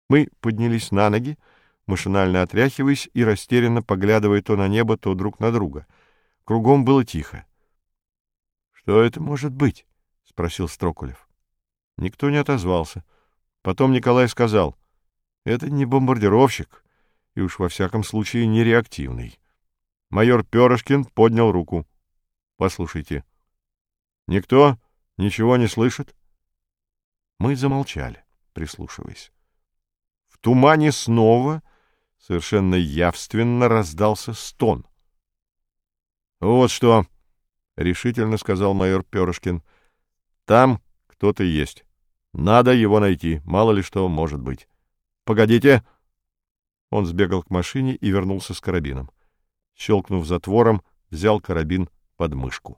Мы поднялись на ноги, машинально отряхиваясь и растерянно поглядывая то на небо, то друг на друга. Кругом было тихо. — Что это может быть? — спросил Строкулев. Никто не отозвался. Потом Николай сказал: — Это не бомбардировщик, и уж во всяком случае не реактивный. Майор Перышкин поднял руку. — Послушайте. — Никто ничего не слышит? Мы замолчали, прислушиваясь. В тумане снова совершенно явственно раздался стон. — Вот что, — решительно сказал майор Перышкин, — там кто-то есть. Надо его найти, мало ли что может быть. — Погодите! Он сбегал к машине и вернулся с карабином. Щелкнув затвором, взял карабин под мышку.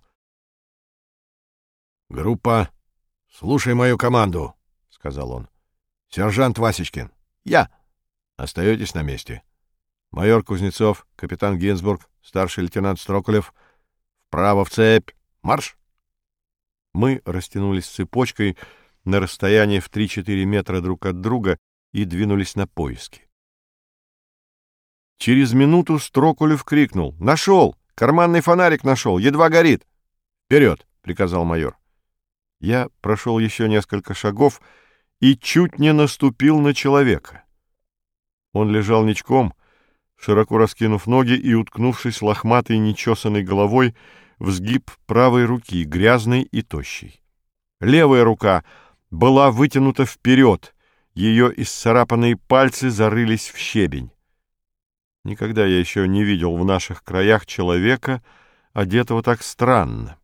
— Группа, слушай мою команду, — сказал он. — Сержант Васечкин. Я. Остаетесь на месте. Майор Кузнецов, капитан Гинзбург, старший лейтенант Строкулев. Вправо в цепь. Марш! Мы растянулись цепочкой на расстоянии в 3-4 метра друг от друга и двинулись на поиски. Через минуту Строкулев крикнул: «Нашел! Карманный фонарик нашел! Едва горит!» «Вперед!» — приказал майор. Я прошел еще несколько шагов и чуть не наступил на человека. Он лежал ничком, широко раскинув ноги и уткнувшись лохматой нечесанной головой в сгиб правой руки, грязной и тощей. Левая рука была вытянута вперед, ее исцарапанные пальцы зарылись в щебень. Никогда я еще не видел в наших краях человека, одетого так странно.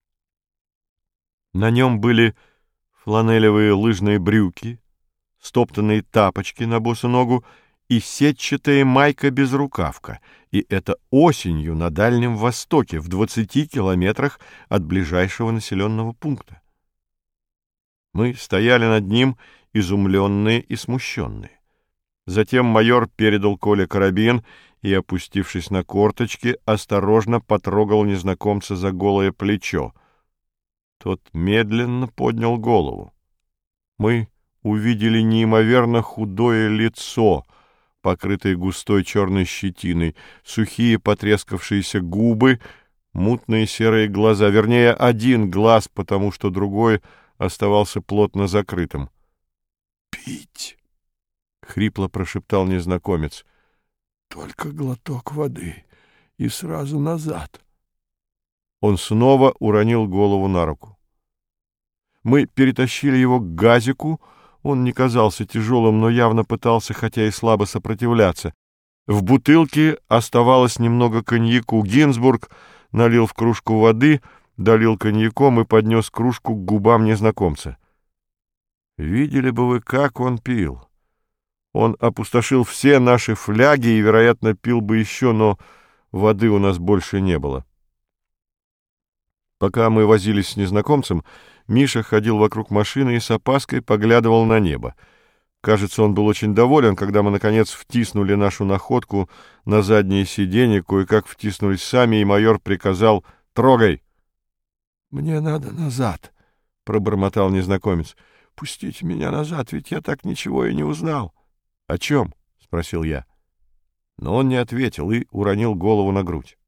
На нем были фланелевые лыжные брюки, стоптанные тапочки на босу ногу и сетчатая майка-безрукавка, и это осенью на Дальнем Востоке, в 20 километрах от ближайшего населенного пункта. Мы стояли над ним, изумленные и смущенные. Затем майор передал Коле карабин и, опустившись на корточки, осторожно потрогал незнакомца за голое плечо. Тот медленно поднял голову. Мы увидели неимоверно худое лицо, покрытое густой черной щетиной, сухие потрескавшиеся губы, мутные серые глаза, вернее, один глаз, потому что другой оставался плотно закрытым. «Пить!» — хрипло прошептал незнакомец. «Только глоток воды и сразу назад». Он снова уронил голову на руку. Мы перетащили его к газику. Он не казался тяжелым, но явно пытался, хотя и слабо, сопротивляться. В бутылке оставалось немного коньяку. Гинзбург налил в кружку воды, долил коньяком и поднес кружку к губам незнакомца. Видели бы вы, как он пил. Он опустошил все наши фляги и, вероятно, пил бы еще, но воды у нас больше не было. Пока мы возились с незнакомцем, Миша ходил вокруг машины и с опаской поглядывал на небо. Кажется, он был очень доволен, когда мы, наконец, втиснули нашу находку на заднее сиденье, кое-как втиснулись сами, и майор приказал: «Трогай!» «Мне надо назад», — пробормотал незнакомец. «Пустите меня назад, ведь я так ничего и не узнал». «О чем?» — спросил я. Но он не ответил и уронил голову на грудь.